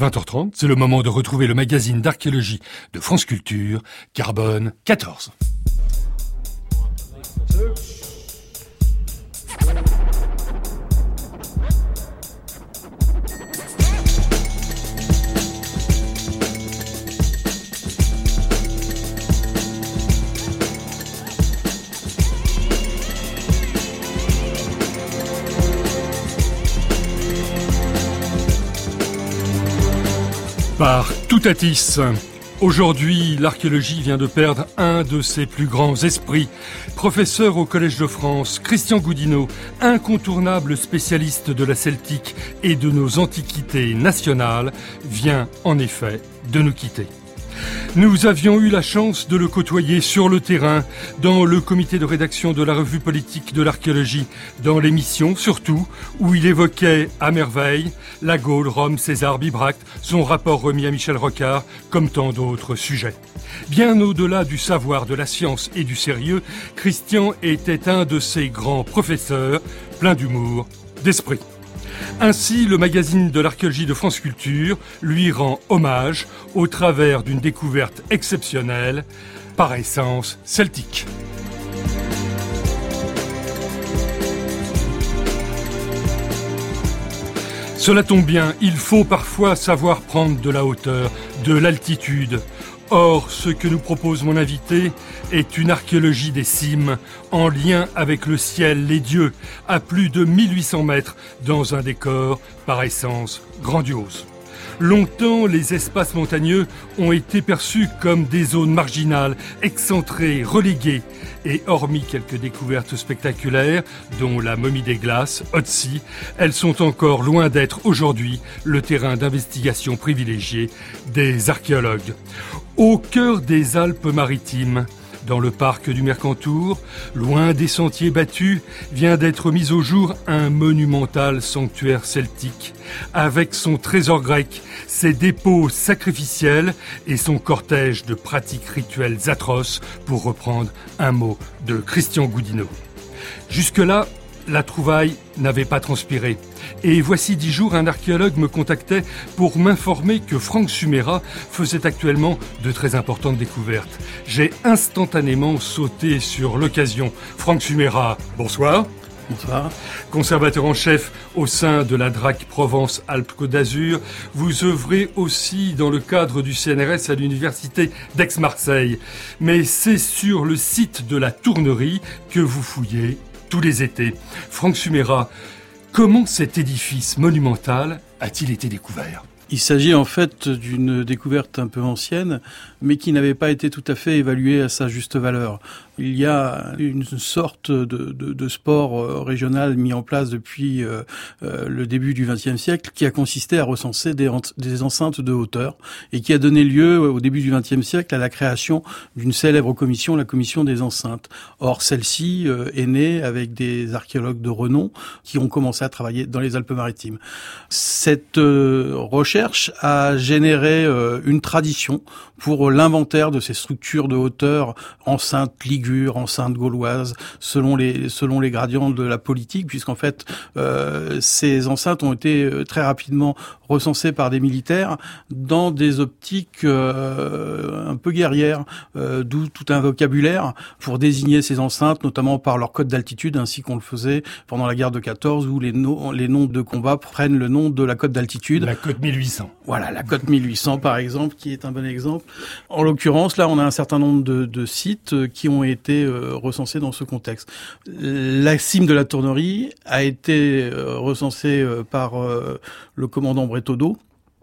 20h30, c'est le moment de retrouver le magazine d'archéologie de France Culture, Carbone 14. Par Toutatis. Aujourd'hui, l'archéologie vient de perdre un de ses plus grands esprits. Professeur au Collège de France, Christian Goudineau, incontournable spécialiste de la celtique et de nos antiquités nationales, vient en effet de nous quitter. Nous avions eu la chance de le côtoyer sur le terrain, dans le comité de rédaction de la revue politique de l'archéologie, dans l'émission surtout, où il évoquait à merveille la Gaule, Rome, César, Bibracte, son rapport remis à Michel Rocard, comme tant d'autres sujets. Bien au-delà du savoir, de la science et du sérieux, Christian était un de ces grands professeurs, plein d'humour, d'esprit. Ainsi, le magazine de l'archéologie de France Culture lui rend hommage au travers d'une découverte exceptionnelle, par essence celtique. Cela tombe bien, il faut parfois savoir prendre de la hauteur, de l'altitude. Or, ce que nous propose mon invité est une archéologie des cimes, en lien avec le ciel, les dieux, à plus de 1800 mètres, dans un décor par essence grandiose. Longtemps, les espaces montagneux ont été perçus comme des zones marginales, excentrées, reléguées. Et hormis quelques découvertes spectaculaires, dont la momie des glaces, Otzi, elles sont encore loin d'être aujourd'hui le terrain d'investigation privilégié des archéologues. Au cœur des Alpes-Maritimes, dans le parc du Mercantour, loin des sentiers battus, vient d'être mis au jour un monumental sanctuaire celtique, avec son trésor grec, ses dépôts sacrificiels et son cortège de pratiques rituelles atroces, pour reprendre un mot de Christian Goudineau. Jusque-là, la trouvaille n'avait pas transpiré. Et voici 10 jours, un archéologue me contactait pour m'informer que Franck Suméra faisait actuellement de très importantes découvertes. J'ai instantanément sauté sur l'occasion. Franck Suméra, bonsoir. Bonsoir. Conservateur en chef au sein de la DRAC Provence-Alpes-Côte d'Azur, vous œuvrez aussi dans le cadre du CNRS à l'université d'Aix-Marseille. Mais c'est sur le site de la Tournerie que vous fouillez tous les étés. Franck Suméra, comment cet édifice monumental a-t-il été découvert ? Il s'agit en fait d'une découverte un peu ancienne, mais qui n'avait pas été tout à fait évaluée à sa juste valeur. Il y a une sorte de sport régional mis en place depuis le début du XXe siècle, qui a consisté à recenser des enceintes de hauteur, et qui a donné lieu au début du XXe siècle à la création d'une célèbre commission, la commission des enceintes. Or, celle-ci est née avec des archéologues de renom qui ont commencé à travailler dans les Alpes-Maritimes. Cette recherche a généré une tradition pour l'inventaire de ces structures de hauteur, enceintes ligures, enceintes gauloises, selon les gradients de la politique, puisqu'en fait ces enceintes ont été très rapidement recensées par des militaires dans des optiques un peu guerrières, d'où tout un vocabulaire pour désigner ces enceintes, notamment par leur code d'altitude, ainsi qu'on le faisait pendant la guerre de 14, où les noms de combat prennent le nom de la cote d'altitude. La cote 1800. Voilà, la cote 1800 par exemple, qui est un bon exemple. En l'occurrence, là, on a un certain nombre de sites qui ont été recensés dans ce contexte. La cime de la Tournerie a été recensée par le commandant Bretaudeau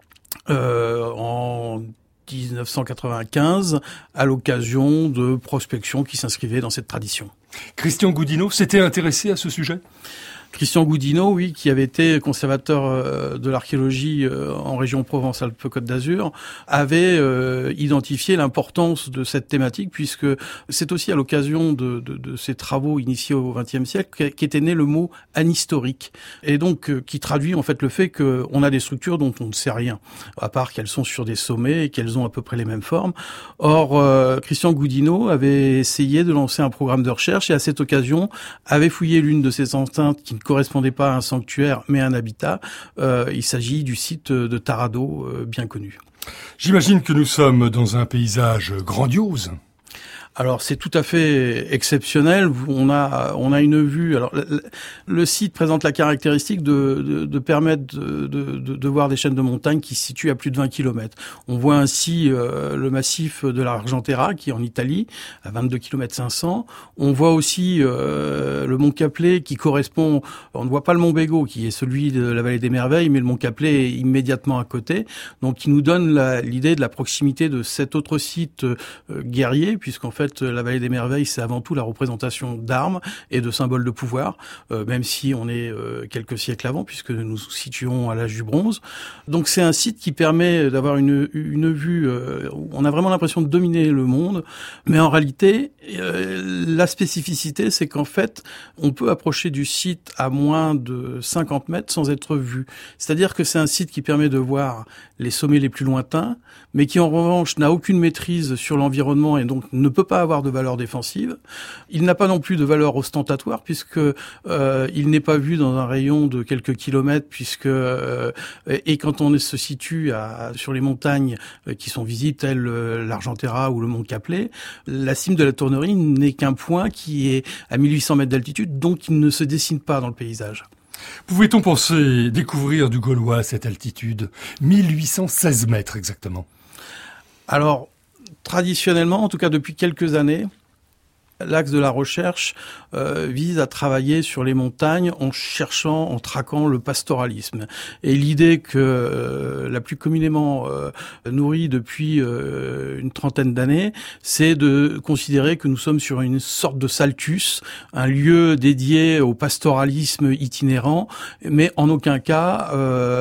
en 1995 à l'occasion de prospections qui s'inscrivaient dans cette tradition. Christian Goudineau s'était intéressé à ce sujet ? Christian Goudineau, oui, qui avait été conservateur de l'archéologie en région Provence-Alpes-Côte d'Azur, avait identifié l'importance de cette thématique, puisque c'est aussi à l'occasion de ces travaux initiés au XXe siècle qu'était né le mot anhistorique, et donc qui traduit en fait le fait qu'on a des structures dont on ne sait rien, à part qu'elles sont sur des sommets et qu'elles ont à peu près les mêmes formes. Or, Christian Goudineau avait essayé de lancer un programme de recherche et à cette occasion avait fouillé l'une de ces enceintes qui ne correspondait pas à un sanctuaire mais à un habitat. Il s'agit du site de Tarado, bien connu. J'imagine que nous sommes dans un paysage grandiose. Alors c'est tout à fait exceptionnel. On a une vue. Alors le site présente la caractéristique de permettre de voir des chaînes de montagnes qui se situent à plus de 20 km. On voit ainsi le massif de l'Argentera qui est en Italie à 22 km 500. On voit aussi le mont Caplet qui correspond. On ne voit pas le mont Bégaud qui est celui de la vallée des Merveilles, mais le mont Caplet est immédiatement à côté. Donc qui nous donne l'idée de la proximité de cet autre site guerrier, puisqu'en fait la vallée des Merveilles, c'est avant tout la représentation d'armes et de symboles de pouvoir, même si on est quelques siècles avant, puisque nous nous situons à l'âge du bronze. Donc c'est un site qui permet d'avoir une vue, on a vraiment l'impression de dominer le monde, mais en réalité, la spécificité, c'est qu'en fait, on peut approcher du site à moins de 50 mètres sans être vu. C'est-à-dire que c'est un site qui permet de voir les sommets les plus lointains, mais qui en revanche n'a aucune maîtrise sur l'environnement et donc ne peut pas avoir de valeur défensive. Il n'a pas non plus de valeur ostentatoire puisque il n'est pas vu dans un rayon de quelques kilomètres puisque et quand on se situe sur les montagnes qui sont visibles telles l'Argentera ou le mont Caplet, la cime de la Tournerie n'est qu'un point qui est à 1800 mètres d'altitude, donc il ne se dessine pas dans le paysage. Pouvait-on penser découvrir du Gaulois à cette altitude? 1816 mètres exactement. Alors, traditionnellement, en tout cas depuis quelques années, l'axe de la recherche vise à travailler sur les montagnes en cherchant, en traquant le pastoralisme. Et l'idée que la plus communément nourrie depuis une trentaine d'années, c'est de considérer que nous sommes sur une sorte de saltus, un lieu dédié au pastoralisme itinérant, mais en aucun cas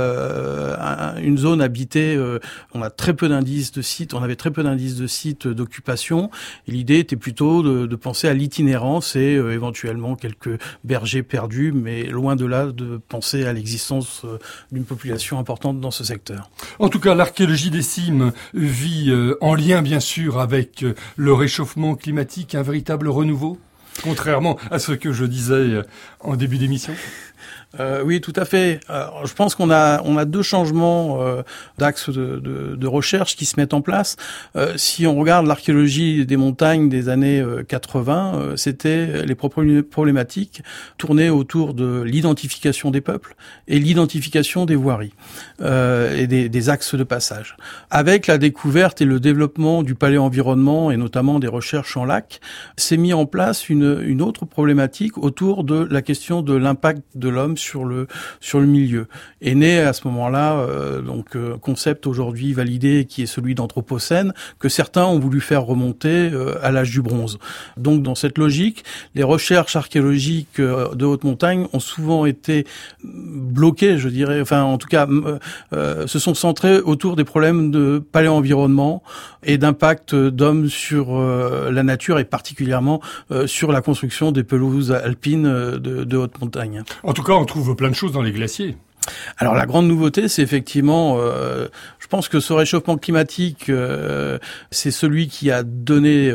une zone habitée. On a très peu d'indices de sites, on avait très peu d'indices de sites d'occupation. Et l'idée était plutôt de penser à l'itinérance et éventuellement quelques bergers perdus, mais loin de là de penser à l'existence d'une population importante dans ce secteur. En tout cas, l'archéologie des cimes vit en lien bien sûr avec le réchauffement climatique, un véritable renouveau, contrairement à ce que je disais en début d'émission. Oui, tout à fait. Je pense qu'on a deux changements d'axes de recherche qui se mettent en place. Si on regarde l'archéologie des montagnes des années 80, c'était les problématiques tournées autour de l'identification des peuples et l'identification des voiries et des axes de passage. Avec la découverte et le développement du paléoenvironnement et notamment des recherches en lac, s'est mis en place une autre problématique autour de la question de l'impact de l'homme sur le milieu. Est né à ce moment-là concept aujourd'hui validé qui est celui d'anthropocène que certains ont voulu faire remonter à l'âge du bronze. Donc dans cette logique, les recherches archéologiques de haute montagne ont souvent été bloquées, je dirais, enfin en tout cas se sont centrées autour des problèmes de paléo-environnement et d'impact d'hommes sur la nature et particulièrement sur la construction des pelouses alpines de haute montagne. En tout cas, on trouve plein de choses dans les glaciers. Alors la grande nouveauté, c'est effectivement, je pense que ce réchauffement climatique, c'est celui qui a donné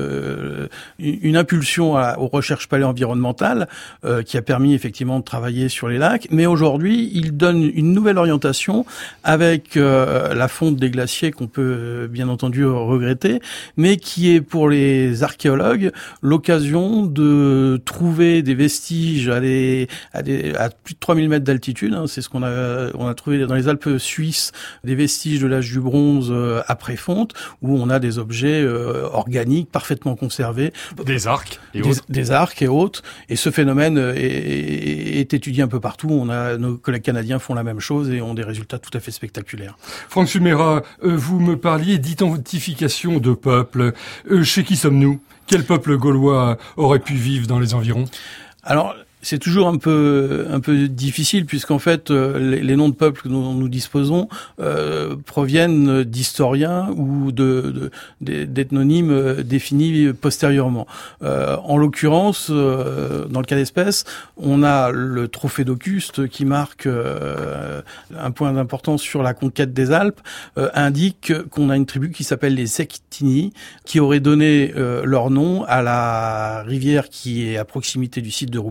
une impulsion aux recherches paléo-environnementales, qui a permis effectivement de travailler sur les lacs. Mais aujourd'hui, il donne une nouvelle orientation avec la fonte des glaciers qu'on peut bien entendu regretter, mais qui est pour les archéologues l'occasion de trouver des vestiges à plus de 3000 mètres d'altitude. C'est ce qu'on a trouvé dans les Alpes suisses, des vestiges de l'âge du bronze après fonte, où on a des objets organiques parfaitement conservés. Des arcs et autres. Des arcs et autres. Et ce phénomène est étudié un peu partout. Nos collègues canadiens font la même chose et ont des résultats tout à fait spectaculaires. Franck Sumera, vous me parliez d'identification de peuples. Chez qui sommes-nous? Quel peuple gaulois aurait pu vivre dans les environs? Alors, c'est toujours un peu difficile puisqu'en fait les noms de peuples dont nous disposons proviennent d'historiens ou d'ethnonymes définis postérieurement. En l'occurrence, dans le cas d'espèce, on a le trophée d'Auguste qui marque un point d'importance sur la conquête des Alpes, indique qu'on a une tribu qui s'appelle les Sectini, qui aurait donné leur nom à la rivière qui est à proximité du site de Roubion,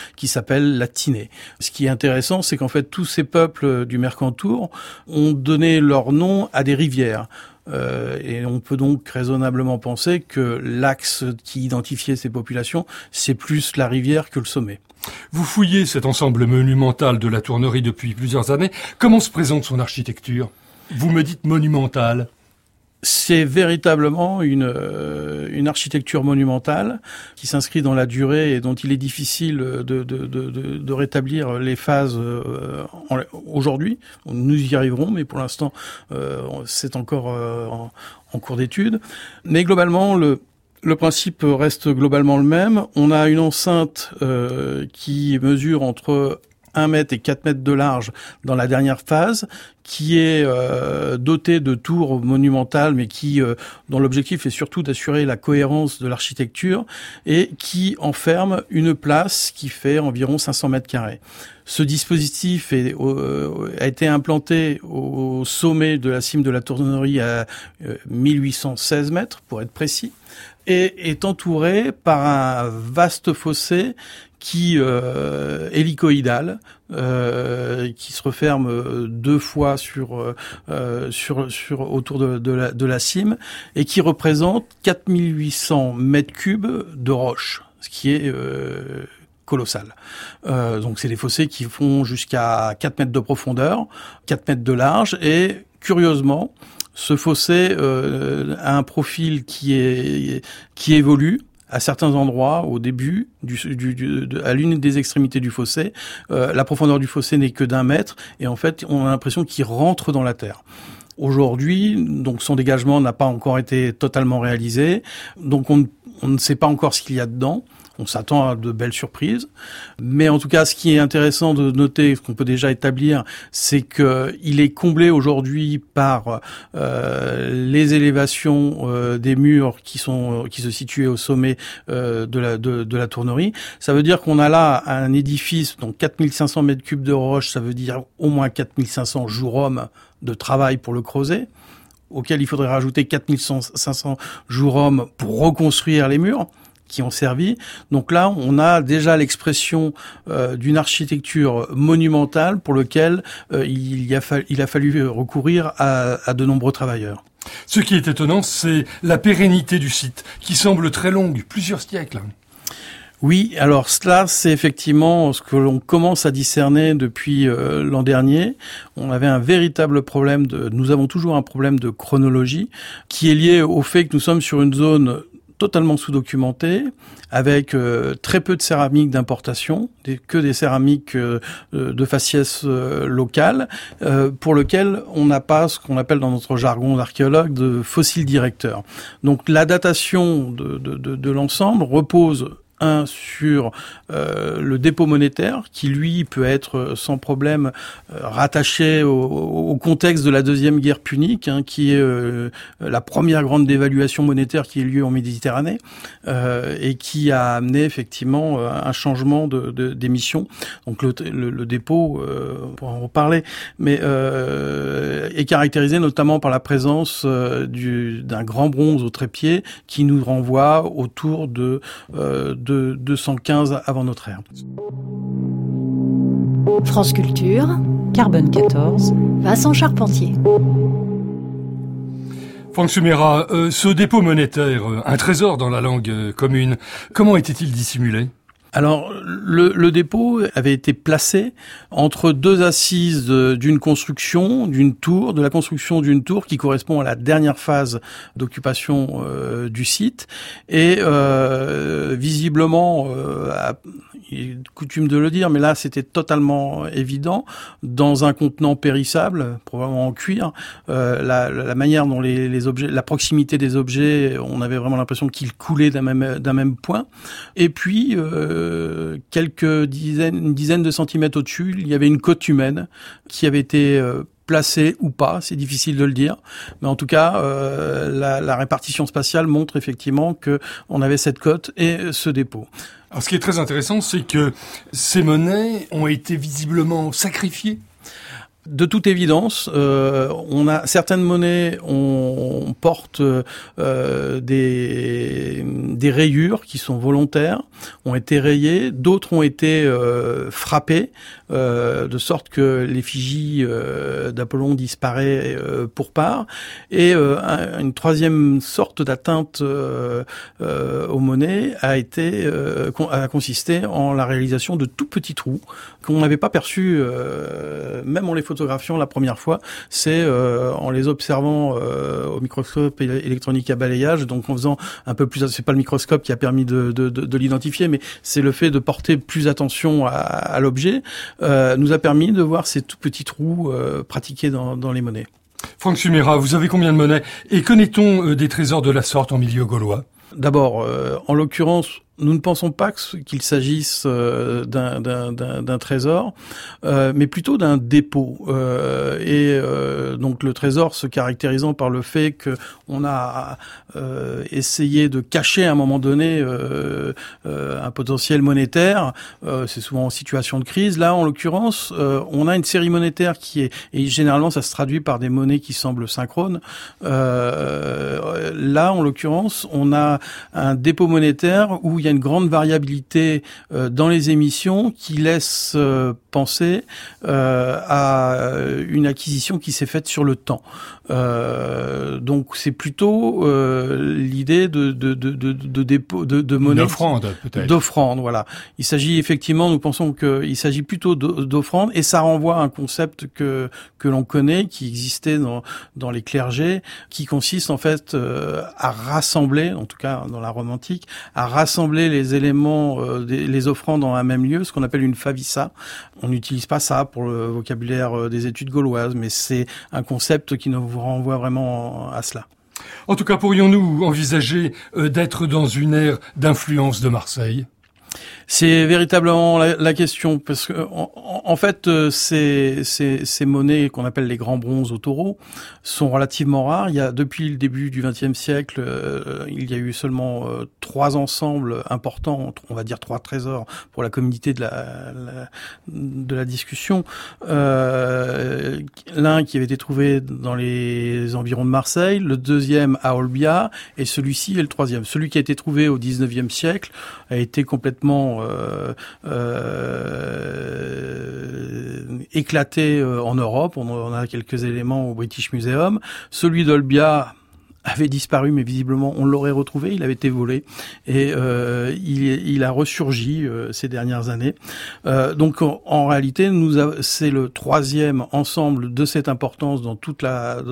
qui s'appelle la Tinée. Ce qui est intéressant, c'est qu'en fait, tous ces peuples du Mercantour ont donné leur nom à des rivières. Et on peut donc raisonnablement penser que l'axe qui identifiait ces populations, c'est plus la rivière que le sommet. Vous fouillez cet ensemble monumental de la Tournerie depuis plusieurs années. Comment se présente son architecture ? Vous me dites monumentale. C'est véritablement une architecture monumentale qui s'inscrit dans la durée et dont il est difficile de rétablir les phases aujourd'hui. Nous y arriverons, mais pour l'instant, c'est encore en cours d'étude. Mais globalement, le principe reste globalement le même. On a une enceinte qui mesure entre 1 mètre et 4 mètres de large dans la dernière phase, qui est dotée de tours monumentales, mais dont l'objectif est surtout d'assurer la cohérence de l'architecture, et qui enferme une place qui fait environ 500 mètres carrés. Ce dispositif a été implanté au sommet de la cime de la Tournerie à 1816 mètres, pour être précis, et est entouré par un vaste fossé qui hélicoïdal, qui se referme 2 fois sur autour de la cime, et qui représente 4800 mètres cubes de roches, ce qui est colossal. Donc c'est des fossés qui font jusqu'à 4 mètres de profondeur, 4 mètres de large, et curieusement, ce fossé a un profil qui évolue. À certains endroits, au début, à l'une des extrémités du fossé, la profondeur du fossé n'est que d'1 mètre, et en fait, on a l'impression qu'il rentre dans la terre. Aujourd'hui, donc son dégagement n'a pas encore été totalement réalisé, donc on ne sait pas encore ce qu'il y a dedans. On s'attend à de belles surprises. Mais en tout cas, ce qui est intéressant de noter, ce qu'on peut déjà établir, c'est qu'il est comblé aujourd'hui par les élévations des murs qui se situaient au sommet de la Tournerie. Ça veut dire qu'on a là un édifice, donc 4500 mètres cubes de roche, ça veut dire au moins 4500 jours-hommes de travail pour le creuser, auquel il faudrait rajouter 4500 jours-hommes pour reconstruire les murs qui ont servi. Donc là, on a déjà l'expression d'une architecture monumentale pour lequel il a fallu recourir à de nombreux travailleurs. Ce qui est étonnant, c'est la pérennité du site, qui semble très longue, plusieurs siècles. Oui, alors cela, c'est effectivement ce que l'on commence à discerner depuis l'an dernier. On avait un véritable problème nous avons toujours un problème de chronologie qui est lié au fait que nous sommes sur une zone totalement sous-documentée, avec très peu de céramique d'importation, que des céramiques de faciès locales, pour lequel on n'a pas ce qu'on appelle dans notre jargon d'archéologue de fossiles directeurs. Donc la datation de l'ensemble repose sur le dépôt monétaire, qui lui peut être sans problème rattaché au contexte de la Deuxième Guerre punique, qui est la première grande dévaluation monétaire qui a eu lieu en Méditerranée, et qui a amené effectivement un changement d'émission. Donc le dépôt, on pourra en reparler, mais est caractérisé notamment par la présence d'un grand bronze au trépied qui nous renvoie autour de 215 avant notre ère. France Culture, Carbone 14, Vincent Charpentier. Franck Sumera, ce dépôt monétaire, un trésor dans la langue commune, comment était-il dissimulé ? Alors, le dépôt avait été placé entre 2 assises d'une construction, de la construction d'une tour qui correspond à la dernière phase d'occupation du site, et visiblement, il est coutume de le dire, mais là c'était totalement évident, dans un contenant périssable, probablement en cuir. La manière dont les objets, la proximité des objets, on avait vraiment l'impression qu'ils coulaient d'un même point. Et puis une dizaine de centimètres au-dessus, il y avait une côte humaine qui avait été placée ou pas, c'est difficile de le dire, mais en tout cas la répartition spatiale montre effectivement que on avait cette côte et ce dépôt. Alors, ce qui est très intéressant, c'est que ces monnaies ont été visiblement sacrifiées. De toute évidence, on a certaines monnaies, on porte des rayures qui sont volontaires, ont été rayées, d'autres ont été frappées, de sorte que l'effigie d'Apollon disparaît pour part. Et une troisième sorte d'atteinte aux monnaies a consisté en la réalisation de tout petits trous qu'on n'avait pas perçus, même en les photographiant la première fois, c'est en les observant au microscope électronique à balayage, donc en faisant un peu plus, c'est pas le microscope qui a permis de l'identifier, mais c'est le fait de porter plus attention à l'objet, nous a permis de voir ces tout petits trous pratiqués dans les monnaies. Franck Suméra, vous avez combien de monnaies? Et connaît-on des trésors de la sorte en milieu gaulois? D'abord, en l'occurrence, nous ne pensons pas qu'il s'agisse d'un trésor, mais plutôt d'un dépôt. Donc le trésor se caractérisant par le fait qu'on a essayé de cacher à un moment donné un potentiel monétaire. C'est souvent en situation de crise. Là, en l'occurrence, on a une série monétaire et généralement ça se traduit par des monnaies qui semblent synchrones. Là, en l'occurrence, on a un dépôt monétaire où il y a une grande variabilité dans les émissions qui laisse penser à une acquisition qui s'est faite sur le temps. Donc c'est plutôt l'idée de dépôt de monnaie, d'offrande peut-être. D'offrande, voilà. Il s'agit effectivement, nous pensons qu'il s'agit plutôt d'offrande, et ça renvoie à un concept que l'on connaît, qui existait dans les clergés, qui consiste en fait à rassembler, en tout cas dans la Rome antique, à rassembler les éléments, les offrandes dans un même lieu, ce qu'on appelle une favissa. On n'utilise pas ça pour le vocabulaire des études gauloises, mais c'est un concept qui nous renvoie vraiment à cela. En tout cas, pourrions-nous envisager d'être dans une ère d'influence de Marseille ? C'est véritablement la question, parce que en fait ces monnaies qu'on appelle les grands bronzes au taureau sont relativement rares. Il y a depuis le début du XXe siècle, il y a eu seulement 3 ensembles importants, on va dire 3 trésors pour la communauté de la discussion. L'un qui avait été trouvé dans les environs de Marseille, le deuxième à Olbia, et celui-ci est le troisième. Celui qui a été trouvé au XIXe siècle a été complètement éclaté en Europe. On a quelques éléments au British Museum. Celui d'Olbia avait disparu, mais visiblement on l'aurait retrouvé, il avait été volé, et il a ressurgi ces dernières années. Donc en réalité, c'est le troisième ensemble de cette importance dans toute la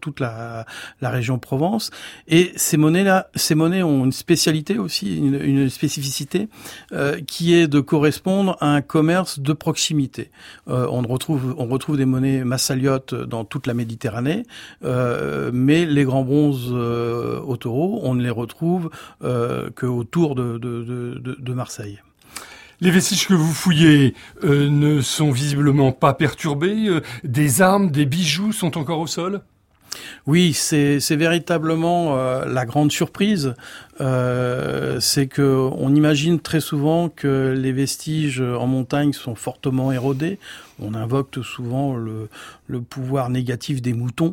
région Provence. Et ces monnaies ont une spécialité aussi, une spécificité qui est de correspondre à un commerce de proximité. On retrouve des monnaies massaliotes dans toute la Méditerranée, mais les grands bronzes au taureau, on ne les retrouve qu'autour de Marseille. Les vestiges que vous fouillez ne sont visiblement pas perturbés. Des armes, des bijoux sont encore au sol ? Oui, c'est véritablement la grande surprise. C'est que on imagine très souvent que les vestiges en montagne sont fortement érodés. On invoque souvent le pouvoir négatif des moutons,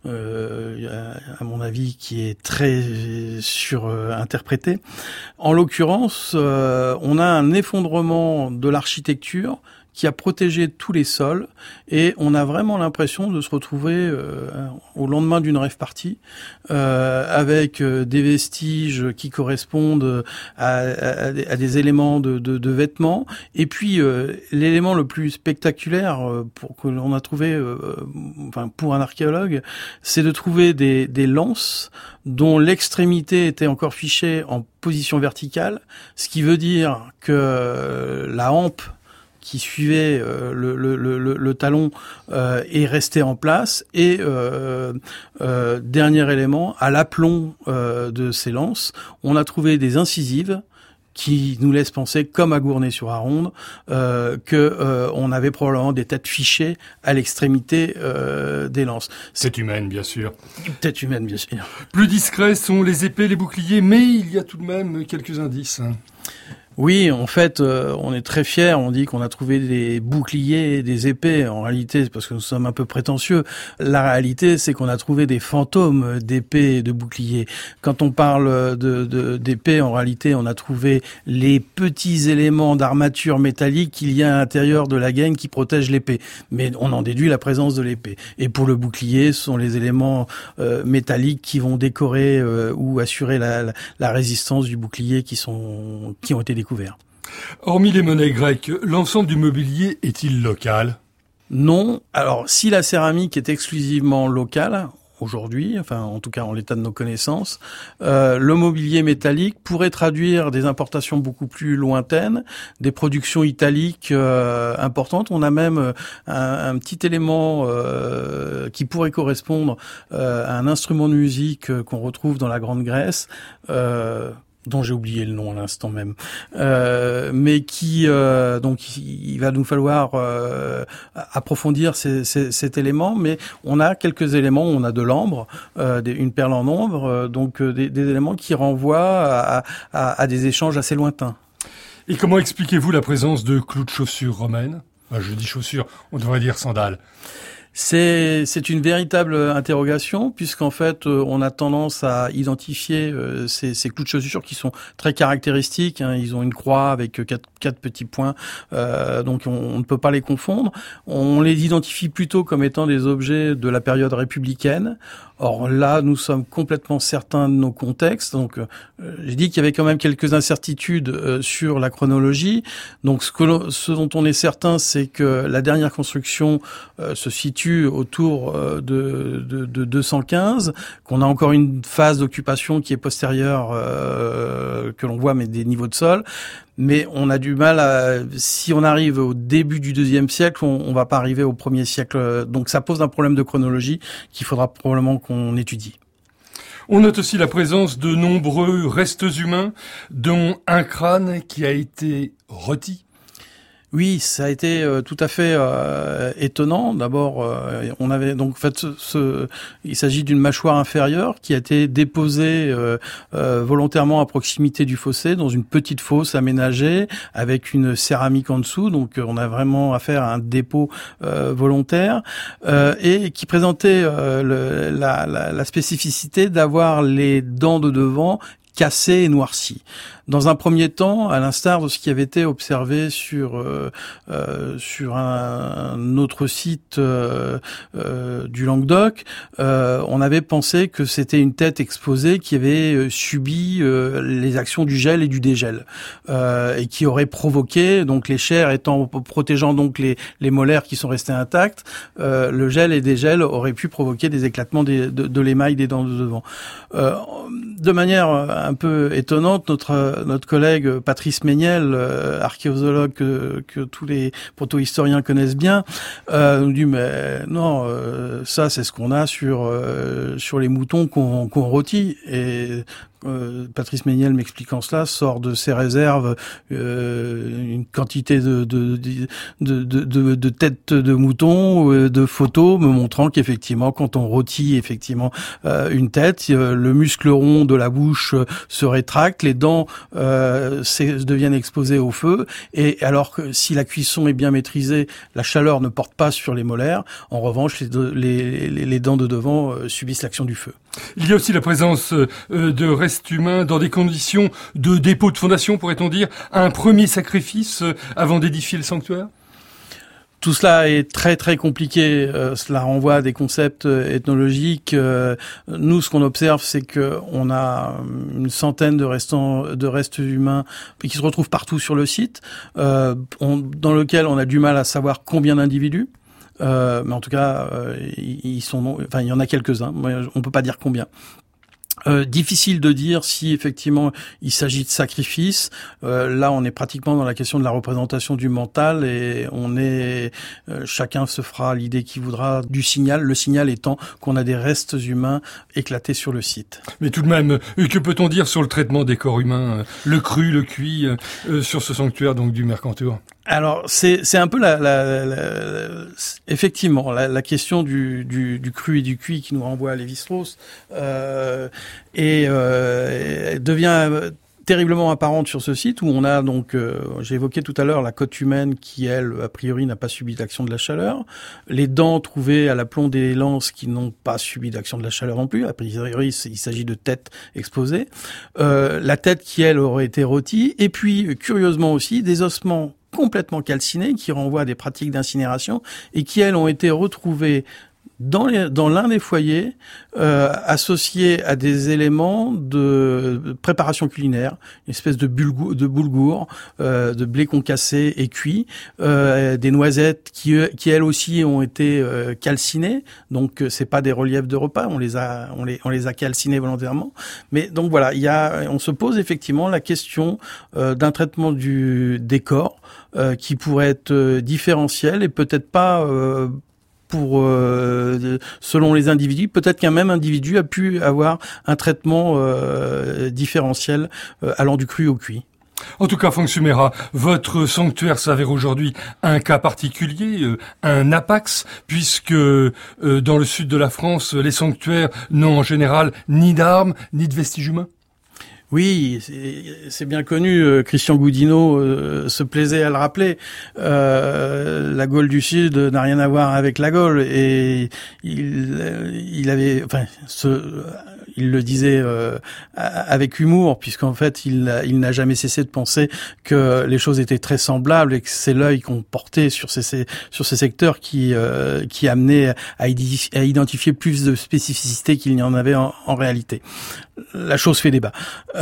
à mon avis, qui est très surinterprété. En l'occurrence, on a un effondrement de l'architecture qui a protégé tous les sols, et on a vraiment l'impression de se retrouver au lendemain d'une rave party avec des vestiges qui correspondent à des éléments de vêtements, et puis l'élément le plus spectaculaire que l'on a trouvé, pour un archéologue, c'est de trouver des lances dont l'extrémité était encore fichée en position verticale, ce qui veut dire que la hampe qui suivait le talon est resté en place, et dernier élément, à l'aplomb de ces lances, on a trouvé des incisives qui nous laissent penser, comme à Gournay-sur-Aronde, on avait probablement des têtes fichées à l'extrémité des lances. Tête humaine, bien sûr. Tête humaine, bien sûr. Plus discrets sont les épées, les boucliers, mais il y a tout de même quelques indices. Oui, en fait, on est très fiers. On dit qu'on a trouvé des boucliers et des épées. En réalité, c'est parce que nous sommes un peu prétentieux. La réalité, c'est qu'on a trouvé des fantômes d'épées et de boucliers. Quand on parle d'épées, en réalité, on a trouvé les petits éléments d'armature métallique qu'il y a à l'intérieur de la gaine qui protègent l'épée. Mais on en déduit la présence de l'épée. Et pour le bouclier, ce sont les éléments métalliques qui vont décorer ou assurer la résistance du bouclier qui ont été découverts. Hormis les monnaies grecques, l'ensemble du mobilier est-il local ? Non. Alors, si la céramique est exclusivement locale, aujourd'hui, enfin en tout cas en l'état de nos connaissances, le mobilier métallique pourrait traduire des importations beaucoup plus lointaines, des productions italiques importantes. On a même un petit élément qui pourrait correspondre à un instrument de musique qu'on retrouve dans la Grande Grèce, dont j'ai oublié le nom à l'instant même, mais qui donc il va nous falloir approfondir cet élément, mais on a quelques éléments, on a de l'ambre, une perle en ambre, donc des éléments qui renvoient à des échanges assez lointains. Et comment expliquez-vous la présence de clous de chaussures romaines ? Je dis chaussures, on devrait dire sandales. C'est une véritable interrogation, puisqu'en fait on a tendance à identifier ces clous de chaussures qui sont très caractéristiques, hein. Ils ont une croix avec quatre petits points, donc on ne peut pas les confondre. On les identifie plutôt comme étant des objets de la période républicaine. Or là, nous sommes complètement certains de nos contextes. Donc, j'ai dit qu'il y avait quand même quelques incertitudes sur la chronologie. Donc, ce dont on est certain, c'est que la dernière construction se situe autour de 215, qu'on a encore une phase d'occupation qui est postérieure, que l'on voit, mais des niveaux de sol. Mais on a du mal si on arrive au début du IIe siècle, on va pas arriver au 1er siècle. Donc ça pose un problème de chronologie qu'il faudra probablement qu'on étudie. On note aussi la présence de nombreux restes humains, dont un crâne qui a été rôti. Oui, ça a été tout à fait étonnant. D'abord, on avait donc en fait il s'agit d'une mâchoire inférieure qui a été déposée volontairement à proximité du fossé dans une petite fosse aménagée avec une céramique en dessous. Donc on a vraiment affaire à un dépôt volontaire et qui présentait la spécificité d'avoir les dents de devant cassées et noircies. Dans un premier temps, à l'instar de ce qui avait été observé sur un autre site du Languedoc, on avait pensé que c'était une tête exposée qui avait subi les actions du gel et du dégel et qui aurait provoqué, donc les chairs étant protégeant donc les molaires qui sont restés intacts, le gel et dégel auraient pu provoquer des éclatements de l'émail des dents de devant. De manière un peu étonnante, notre collègue Patrice Méniel, archéologue que tous les proto-historiens connaissent bien, nous dit mais non, ça c'est ce qu'on a sur les moutons qu'on rôtit. Et Patrice Méniel m'expliquant cela sort de ses réserves une quantité de têtes de moutons, de photos me montrant qu'effectivement quand on rôtit effectivement une tête, le muscle rond de la bouche se rétracte, les dents deviennent exposées au feu, et alors que si la cuisson est bien maîtrisée, la chaleur ne porte pas sur les molaires. En revanche, les dents de devant subissent l'action du feu. Il y a aussi la présence de restes humains dans des conditions de dépôt de fondation, pourrait-on dire, un premier sacrifice avant d'édifier le sanctuaire ? Tout cela est très très compliqué. Cela renvoie à des concepts ethnologiques. Nous, ce qu'on observe, c'est que on a une centaine de restes humains qui se retrouvent partout sur le site, dans lequel on a du mal à savoir combien d'individus. Mais en tout cas, il y en a quelques-uns. On peut pas dire combien. Difficile de dire si effectivement il s'agit de sacrifice. Là, on est pratiquement dans la question de la représentation du mental et chacun se fera l'idée qu'il voudra du signal. Le signal étant qu'on a des restes humains éclatés sur le site. Mais tout de même, que peut-on dire sur le traitement des corps humains, le cru, le cuit, sur ce sanctuaire donc du Mercantour ? Alors c'est un peu effectivement la question du cru et du cuit qui nous renvoie à Lévi-Strauss devient terriblement apparente sur ce site où on a donc, j'ai évoqué tout à l'heure la côte humaine qui, elle, a priori, n'a pas subi d'action de la chaleur. Les dents trouvées à l'aplomb des lances qui n'ont pas subi d'action de la chaleur non plus. A priori, il s'agit de têtes exposées. La tête qui, elle, aurait été rôtie. Et puis, curieusement aussi, des ossements complètement calcinés qui renvoient à des pratiques d'incinération et qui, elles, ont été retrouvés dans l'un des foyers, associés à des éléments de préparation culinaire, une espèce de boulgour, de blé concassé et cuit, des noisettes qui elles aussi ont été calcinées. Donc c'est pas des reliefs de repas, on les a calcinés volontairement. Mais donc voilà, on se pose effectivement la question d'un traitement des corps qui pourrait être différentiel et peut-être pas selon les individus, peut-être qu'un même individu a pu avoir un traitement différentiel allant du cru au cuit. En tout cas, Franck Suméra, votre sanctuaire s'avère aujourd'hui un cas particulier, un apax, puisque dans le sud de la France, les sanctuaires n'ont en général ni d'armes, ni de vestiges humains. Oui, c'est bien connu. Christian Goudineau se plaisait à le rappeler. La Gaule du Sud n'a rien à voir avec la Gaule, et il le disait avec humour, puisqu'en fait il n'a jamais cessé de penser que les choses étaient très semblables et que c'est l'œil qu'on portait sur ces secteurs qui amenait à identifier plus de spécificité qu'il n'y en avait en réalité. La chose fait débat.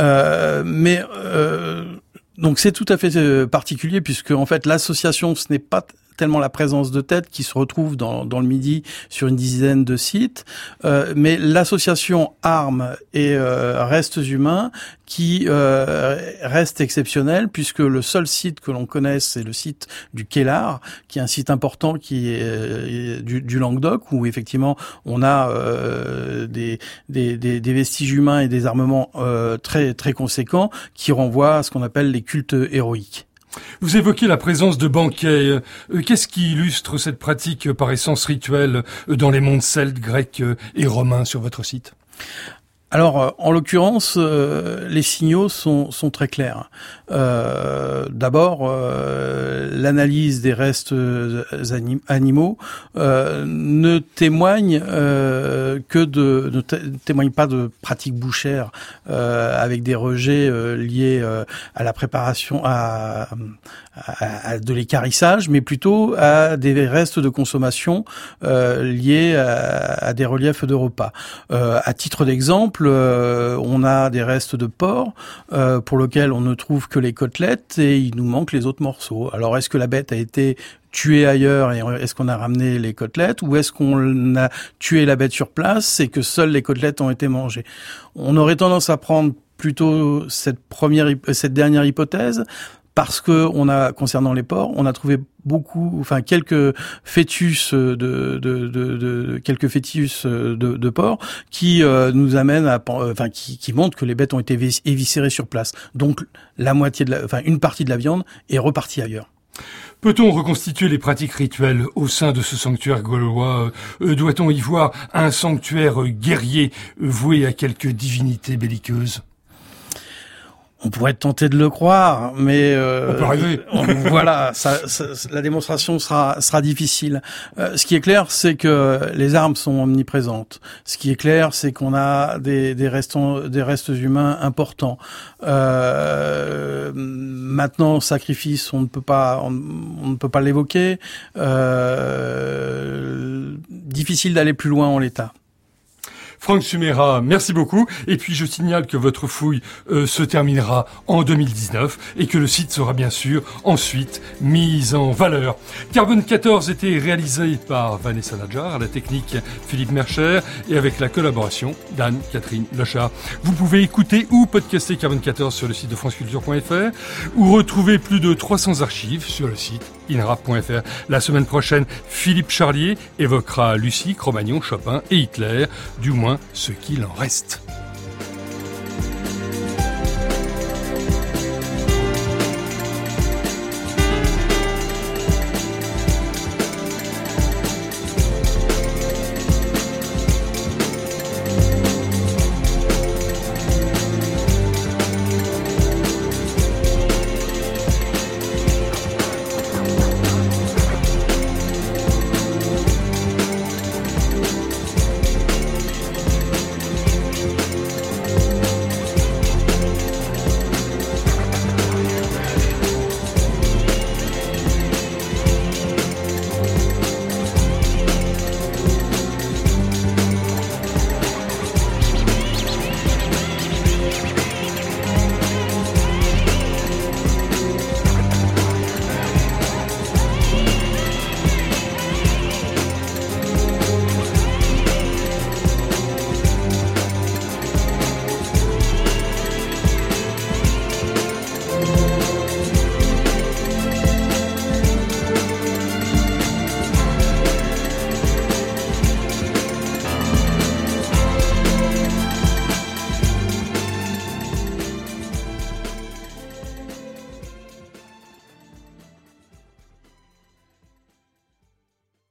Donc c'est tout à fait particulier, puisque en fait l'association, ce n'est pas tellement la présence de têtes qui se retrouve dans le Midi sur une dizaine de sites, mais l'association armes et restes humains qui reste exceptionnelle, puisque le seul site que l'on connaisse, c'est le site du Quélard, qui est un site important qui est du Languedoc, où effectivement on a des vestiges humains et des armements très très conséquents qui renvoient à ce qu'on appelle les cultes héroïques. Vous évoquez la présence de banquets. Qu'est-ce qui illustre cette pratique par essence rituelle dans les mondes celtes, grecs et romains sur votre site ? Alors, en l'occurrence, les signaux sont très clairs. D'abord, l'analyse des restes animaux ne témoigne témoigne pas de pratiques bouchères avec des rejets liés à la préparation à de l'équarrissage, mais plutôt à des restes de consommation liés à des reliefs de repas. À titre d'exemple, on a des restes de porc pour lesquels on ne trouve que les côtelettes et il nous manque les autres morceaux. Alors est-ce que la bête a été tuée ailleurs et est-ce qu'on a ramené les côtelettes, ou est-ce qu'on a tué la bête sur place et que seules les côtelettes ont été mangées? On aurait tendance à prendre plutôt cette dernière hypothèse, parce que concernant les porcs, on a trouvé quelques fœtus de porcs qui nous amènent qui montrent que les bêtes ont été éviscérées sur place. Donc une partie de la viande est repartie ailleurs. Peut-on reconstituer les pratiques rituelles au sein de ce sanctuaire gaulois ? Doit-on y voir un sanctuaire guerrier voué à quelque divinité belliqueuse ? On pourrait être tenté de le croire, mais on peut rêver. Voilà, la démonstration sera difficile. Ce qui est clair, c'est que les armes sont omniprésentes. Ce qui est clair, c'est qu'on a des restes humains importants. Maintenant, sacrifice, on ne peut pas l'évoquer. Difficile d'aller plus loin en l'état. Franck Suméra, merci beaucoup. Et puis je signale que votre fouille se terminera en 2019 et que le site sera bien sûr ensuite mis en valeur. Carbone 14 était réalisé par Vanessa Nadjar, à la technique Philippe Mercher et avec la collaboration d'Anne-Catherine Lechard. Vous pouvez écouter ou podcaster Carbone 14 sur le site de franceculture.fr ou retrouver plus de 300 archives sur le site inrap.fr. La semaine prochaine, Philippe Charlier évoquera Lucie, Cro-Magnon, Chopin et Hitler, du moins ce qu'il en reste.